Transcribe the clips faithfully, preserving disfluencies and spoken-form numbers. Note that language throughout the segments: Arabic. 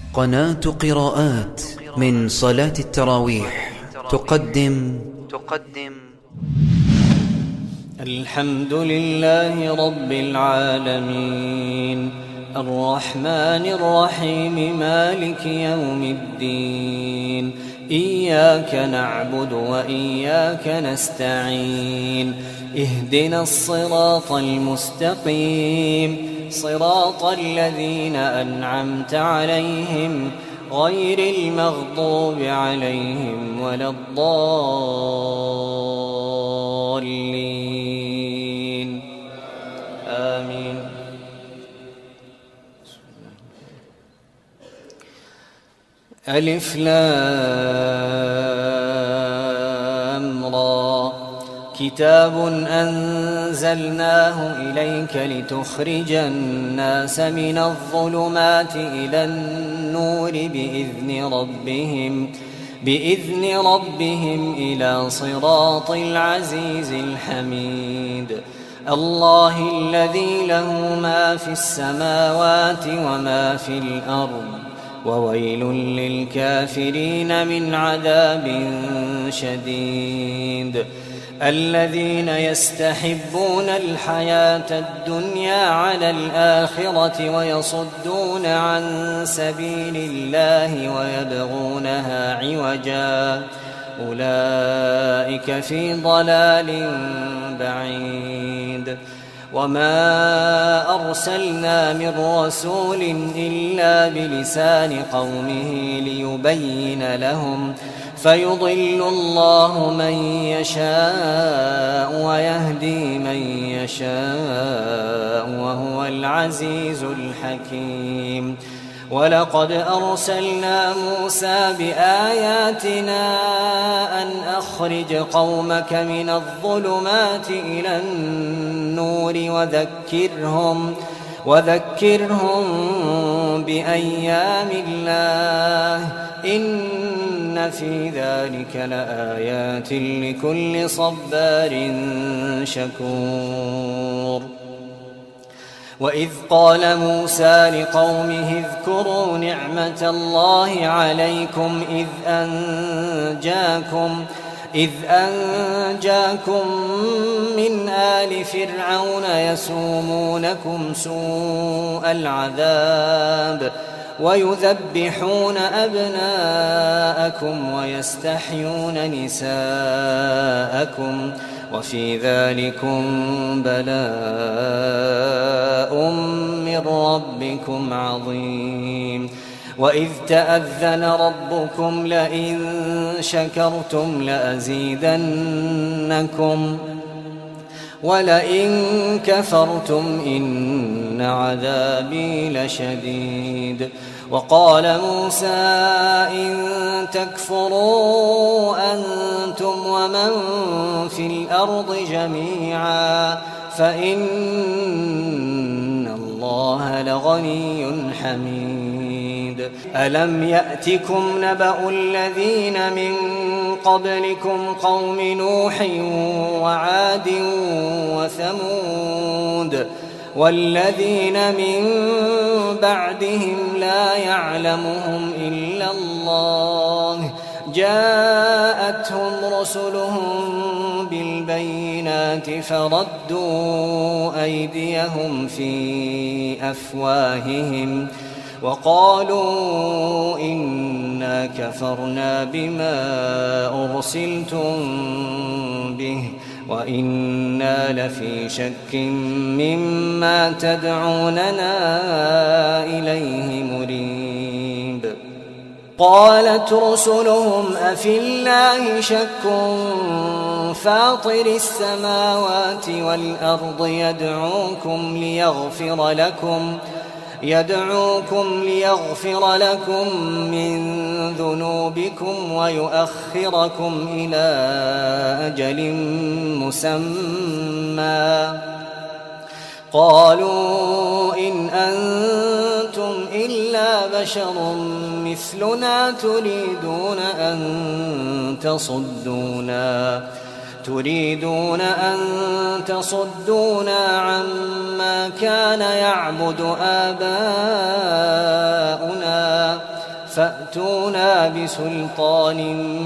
قناة قراءات من صلاة التراويح تقدم تقدم الحمد لله رب العالمين الرحمن الرحيم مالك يوم الدين إياك نعبد وإياك نستعين اهدنا الصراط المستقيم صراط الذين أنعمت عليهم غير المغضوب عليهم ولا الضالين آمين. ألف لام را كتاب أنزلناه إليك لتخرج الناس من الظلمات إلى النور بإذن ربهم بإذن ربهم إلى صراط العزيز الحميد الله الذي له ما في السماوات وما في الأرض وويل للكافرين من عذاب شديد الذين يستحبون الحياة الدنيا على الآخرة ويصدون عن سبيل الله ويبغونها عوجا أولئك في ضلال بعيد وما أرسلنا من رسول إلا بلسان قومه ليبين لهم فيضل الله من يشاء ويهدي من يشاء وهو العزيز الحكيم ولقد أرسلنا موسى بآياتنا أن أخرج قومك من الظلمات إلى النور وذكرهم وذكرهم بأيام الله إن في ذلك لآيات لكل صبار شكور وإذ قال موسى لقومه اذكروا نعمة الله عليكم إذ أنجاكم إذ أنجاكم من آل فرعون يسومونكم سوء العذاب ويذبحون أبناءكم ويستحيون نساءكم وفي ذلكم بلاء من ربكم عظيم وإذ تأذن ربكم لئن شكرتم لأزيدنكم ولئن كفرتم إن عذابي لشديد وقال موسى إن تكفروا أنتم ومن في الأرض جميعا فإن الله لغني حميد ألم يأتكم نبأ الذين من قبلكم قوم نوح وعاد وثمود والذين من بعدهم لا يعلمهم إلا الله جاءتهم رسلهم بالبينات فردوا أيديهم في أفواههم وقالوا إنا كفرنا بما أرسلتم به وإنا لفي شك مما تدعوننا إليه مريب قالت رسلهم أفي الله شك فاطر السماوات والأرض يدعوكم ليغفر لكم يدعوكم ليغفر لكم من ذنوبكم ويؤخركم إلى أجل مسمى قالوا إن أنتم إلا بشر مثلنا تريدون أن تصدونا تريدون أن تصدونا عما كان يعبد آباؤنا فأتونا بسلطان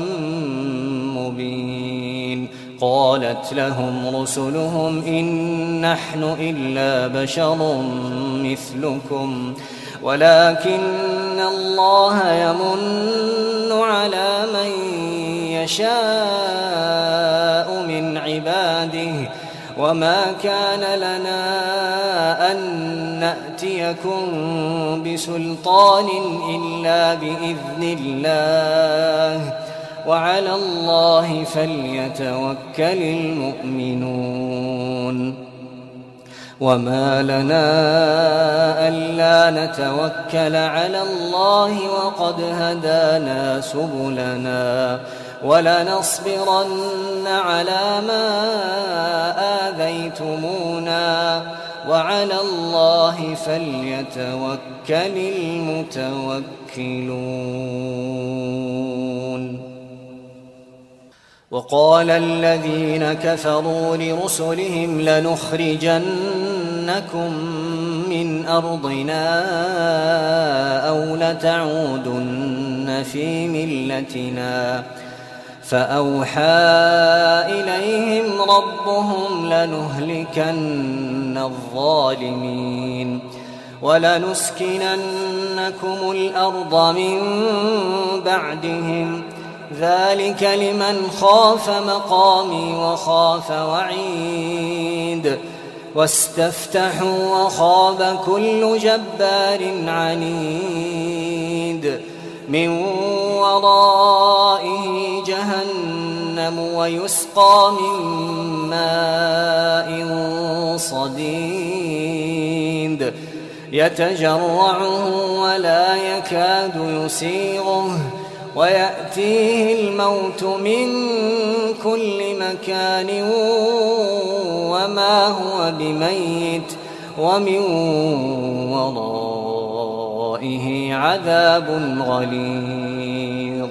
مبين. قالت لهم رسلهم إن نحن إلا بشر مثلكم ولكن الله يمن على من يشاء من عباده وما كان لنا أن نأتيكم بسلطان إلا بإذن الله وعلى الله فليتوكل المؤمنون. وما لنا ألا نتوكل على الله وقد هدانا سبلنا ولنصبرن على ما آذيتمونا وعلى الله فليتوكل المتوكلون. وقال الذين كفروا لرسلهم لنخرجنكم من أرضنا أو لتعودن في ملتنا فأوحى إليهم ربهم لنهلكن الظالمين ولنسكننكم الأرض من بعدهم ذلك لمن خاف مقامي وخاف وعيد. واستفتحوا وخاب كل جبار عنيد من ورائه جهنم ويسقى من ماء صديد يتجرعه ولا يكاد يسيغه ويأتيه الموت من كل مكان وما هو بميت ومن ورائه عذاب غليظ.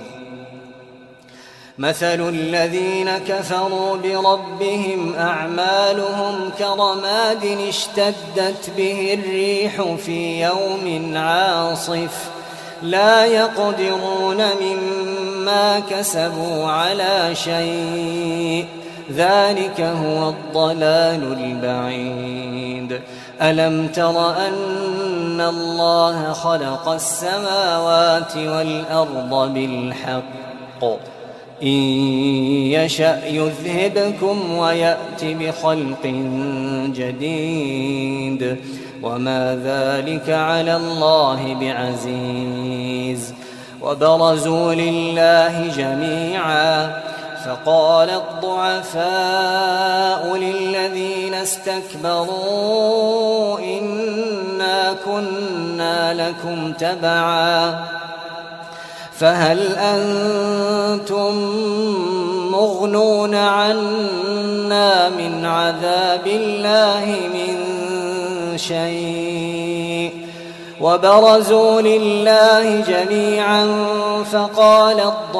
مثل الذين كفروا بربهم أعمالهم كرماد اشتدت به الريح في يوم عاصف لا يقدرون مما كسبوا على شيء ذلك هو الضلال البعيد. ألم تر أن الله خلق السماوات والأرض بالحق إن يشأ يذهبكم ويأت بخلق جديد وما ذلك على الله بعزيز. وبرزوا لله جميعا فقال الضعفاء للذين استكبروا إنا كنا لكم تبعا فهل أنتم مغنون عنا من عذاب الله من شيء. وبرزوا لله جميعا فقال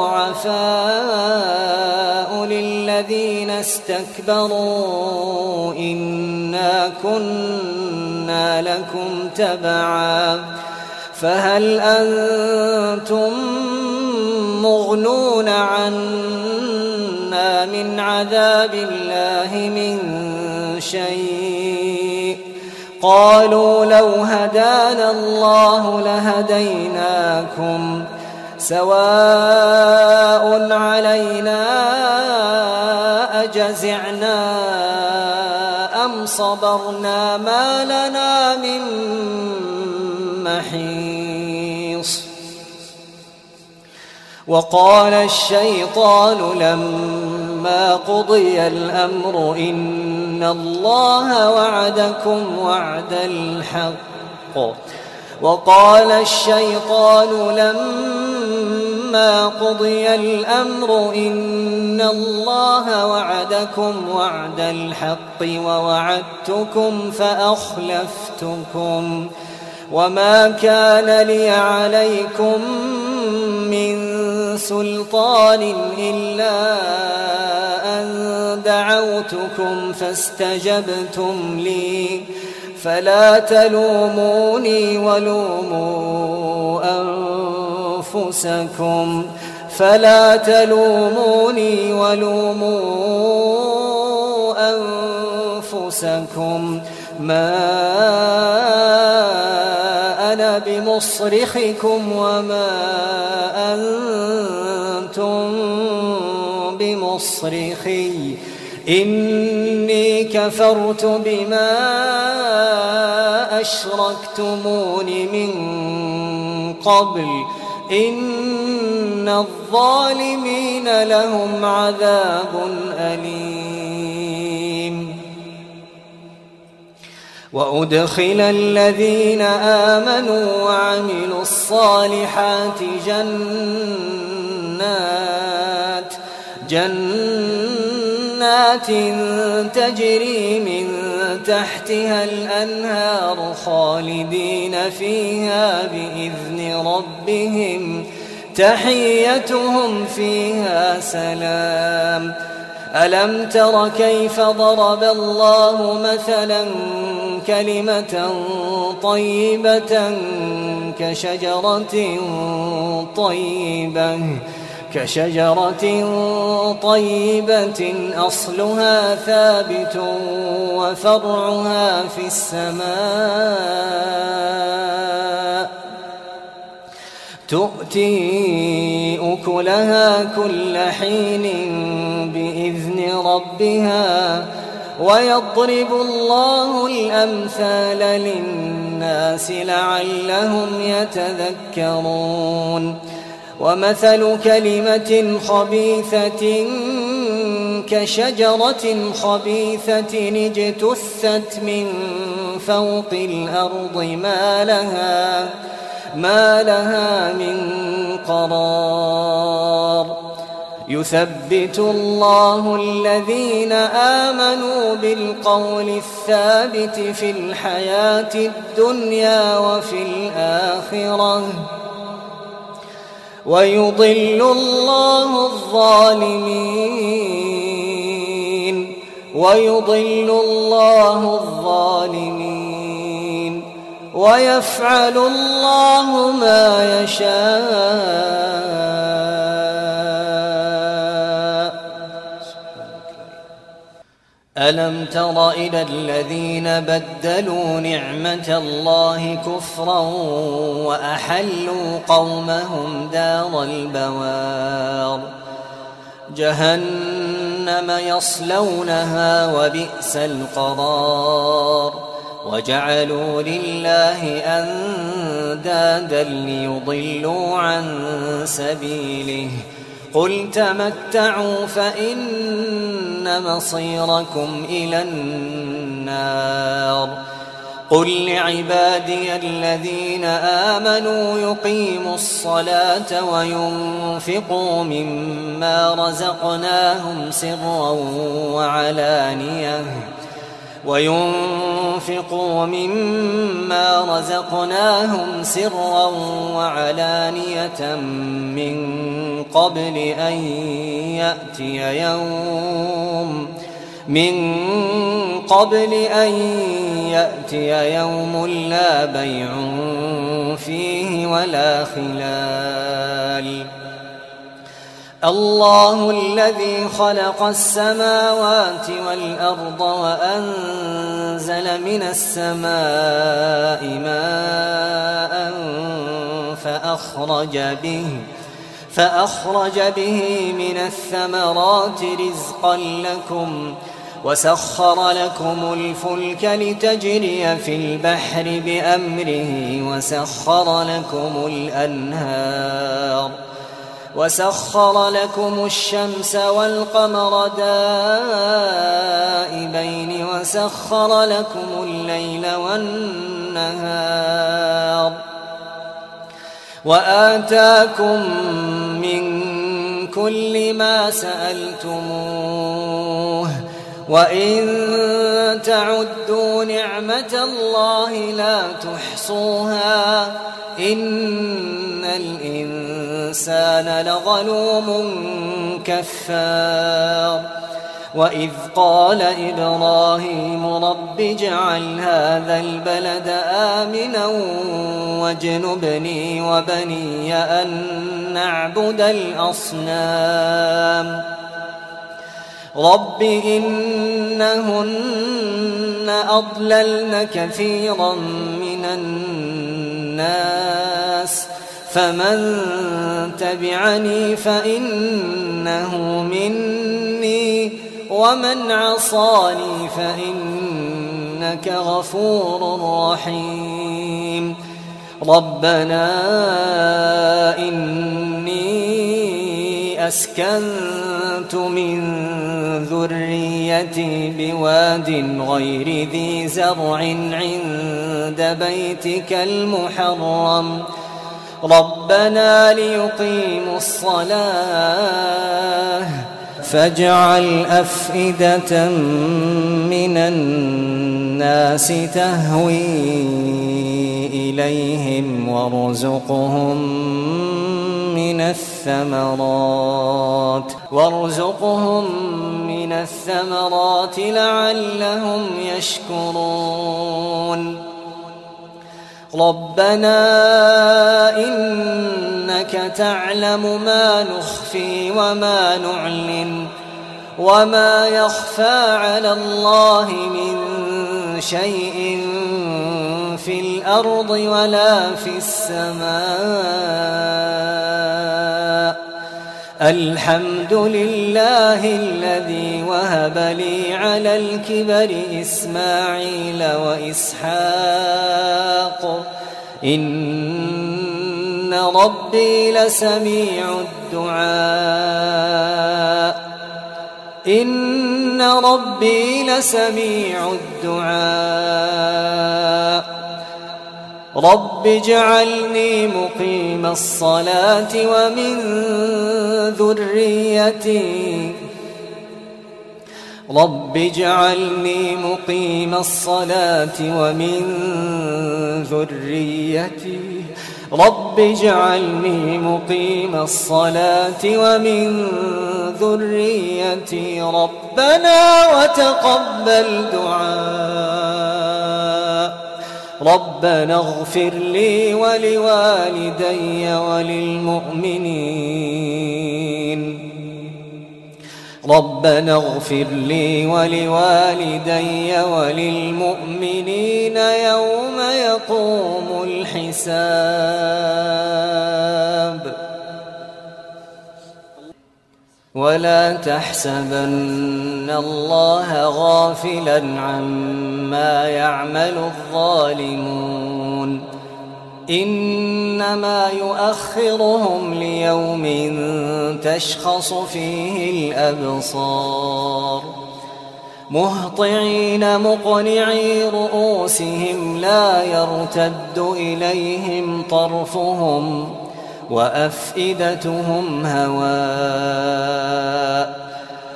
الضعفاء للذين استكبروا إنا كنا لكم تبعا فهل أنتم مغنون عنا من عذاب الله من شيء. قالوا لو هدانا الله لهديناكم سواء علينا أجزعنا أم صبرنا ما لنا من محيص. وقال الشيطان لما قضي الأمر إن الله وعدكم وعد الحق وقال الشيطان لما قضي الأمر إن الله وعدكم وعد الحق ووعدتكم فأخلفتكم وما كان لي عليكم من سلطان إلا أن دعوتكم فاستجبتم لي فلا تلوموني ولوموا أنفسكم فلا تلوموني ولوموا أنفسكم ما أنا بمصرخكم وما أنتم بمصرخي إني كفرت بما أشركتمون من قبل إن الظالمين لهم عذاب أليم. وأدخل الذين آمنوا وعملوا الصالحات جنات جنات تجري من تحتها الأنهار خالدين فيها بإذن ربهم تحيتهم فيها سلام. ألم تر كيف ضرب الله مثلا كلمة طيبة كشجرة طيبة كشجرة طيبة أصلها ثابت وفرعها في السماء تؤتي أكلها كل حين بإذن ربها ويضرب الله الأمثال للناس لعلهم يتذكرون. ومثل كلمة خبيثة كشجرة خبيثة اجتثت من فوق الأرض ما لها ما لها من قرار. يثبت الله الذين آمنوا بالقول الثابت في الحياة الدنيا وفي الآخرة ويضل الله الظالمين ويضل الله الظالمين ويفعل الله ما يشاء. ألم تر إلى الذين بدلوا نعمة الله كفرا وأحلوا قومهم دار البوار جهنم يصلونها وبئس القرار وجعلوا لله أندادا ليضلوا عن سبيله قل تمتعوا فإن مصيركم إلى النار. قل لعبادي الذين آمنوا يقيموا الصلاة وينفقوا مما رزقناهم سرا وعلانية وينفقوا مما رزقناهم سرا وعلانية من قبل أن يأتي يوم من قبل أن يأتي يوم لا بيع فيه ولا خلال. الله الذي خلق السماوات والأرض وأنزل من السماء ماء فأخرج به فأخرج به من الثمرات رزقا لكم وسخر لكم الفلك لتجري في البحر بأمره وسخر لكم الأنهار وسخر لكم الشمس والقمر دائبين وسخر لكم الليل والنهار وآتاكم من كل ما سألتموه وإن تعدوا نعمة الله لا تحصوها إن الإنسان لظلوم كفار. وإذ قال إبراهيم رب اجعل هذا البلد آمنا واجنبني وبني أن نعبد الأصنام رب إنهن أضللن كثيرا من الناس فمن تبعني فإنه مني ومن عصاني فإنك غفور رحيم ربنا إني أسكنت من ذريتي بواد غير ذي زرع عند بيتك المحرم ربنا ليقيموا الصلاة فاجعل أفئدة من الناس تهوي إليهم وارزقهم من الثمرات وارزقهم من الثمرات لعلهم يشكرون ربنا إنك تعلم ما نخفي وما نعلن وما يخفى على الله من شيء في الأرض ولا في السماء الحمد لله الذي وهب لي على الكبر إسماعيل وإسحاق إن ربي لسميع الدعاء إن ربي لسميع الدعاء رب اجعلني مقيم الصلاة ومن ذريتي رب اجعلني مقيم الصلاة ومن ذريتي رب اجعلني مقيم الصلاة ومن ذريتي ربنا وتقبل دعاء ربنا اغفر لي ولوالدي وللمؤمنين ربنا اغفر لي ولوالدي وللمؤمنين يوم يقوم الحساب ولا تحسبن الله غافلا عما يعمل الظالمون إنما يؤخرهم ليوم تشخص فيه الأبصار مهطعين مقنعي رؤوسهم لا يرتد إليهم طرفهم وأفئدتهم هواء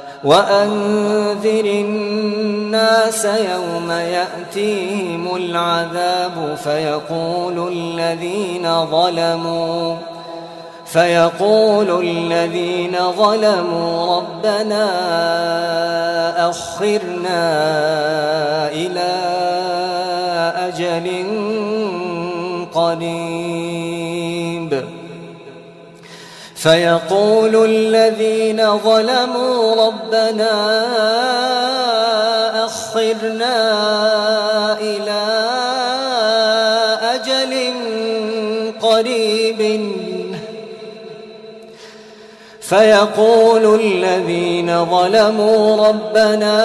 وأنذر الناس يوم يأتيهم العذاب فيقول الذين ظلموا فيقول الذين ظلموا ربنا أخرنا إلى أجل قريب فيقول الذين ظلموا ربنا أخرنا إلى أجل قريب فيقول الذين ظلموا ربنا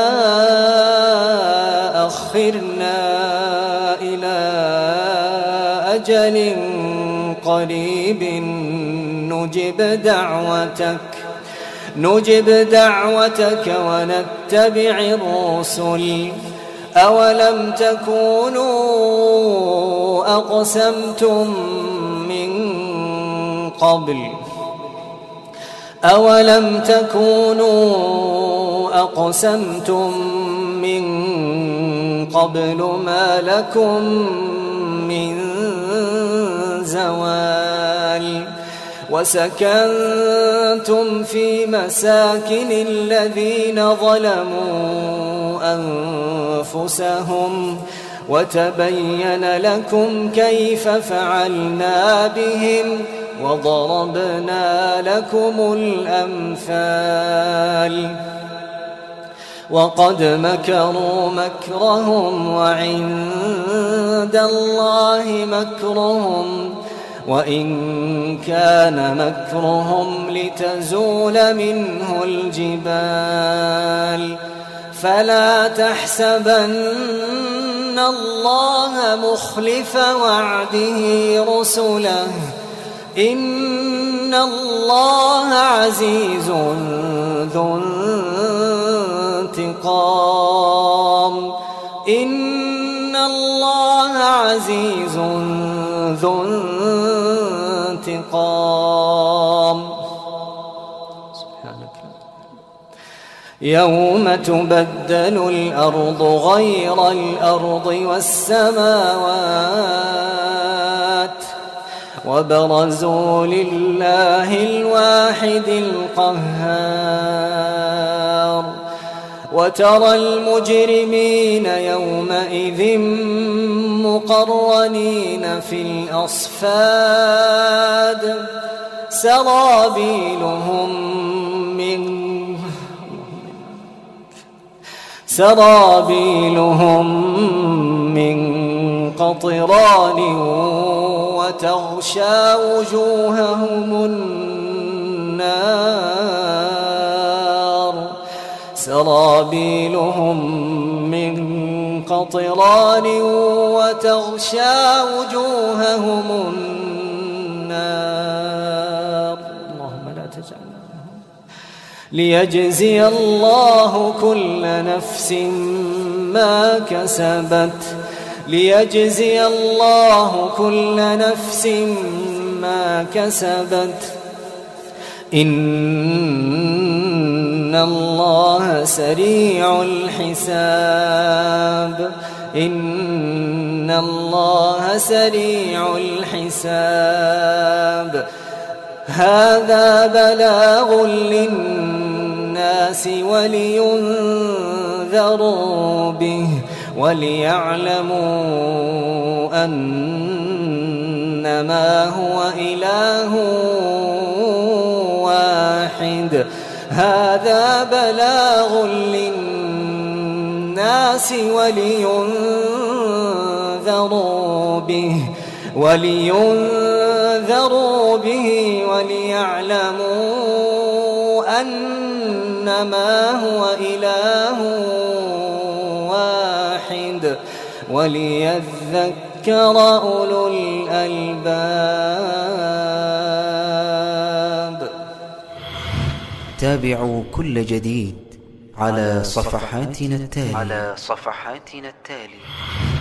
أخرنا إلى أجل قريب نجب دعوتك نجب دعوتك ونتبع الرسل أولم تكونوا أقسمتم من قبل أولم تكونوا أقسمتم من قبل ما لكم من زوال وسكنتم في مساكن الذين ظلموا أنفسهم وتبين لكم كيف فعلنا بهم وضربنا لكم الأمثال وقد مكروا مكرهم وعند الله مكرهم وإن كان مكرهم لتزول منه الجبال فلا تحسبن الله مخلف وعده رسله إن الله عزيز ذو انتقام إن الله عزيز ذو انتقام يوم تبدل الأرض غير الأرض والسماوات وبرزوا لله الواحد القهار وترى المجرمين يومئذ مقرنين في الأصفاد سرابيلهم من سرابيلهم من قطران وتغشى وجوههم النار سرابيلهم من قطران وتغشى وجوههم النار اللهم لا تجعلنا ليجزي الله كل نفس ما كسبت ليجزي الله كل نفس ما كسبت إن الله سريع الحساب إن الله سريع الحساب هذا بلاغ للناس ولينذروا به وليعلموا أنما هو إله واحد هذا بلاغ للناس ولينذروا به ولينذروا به وليعلموا أنما هو إله واحد وليذكر أولو الألباب. تابعوا كل جديد على صفحاتنا التالية على صفحاتنا التالية.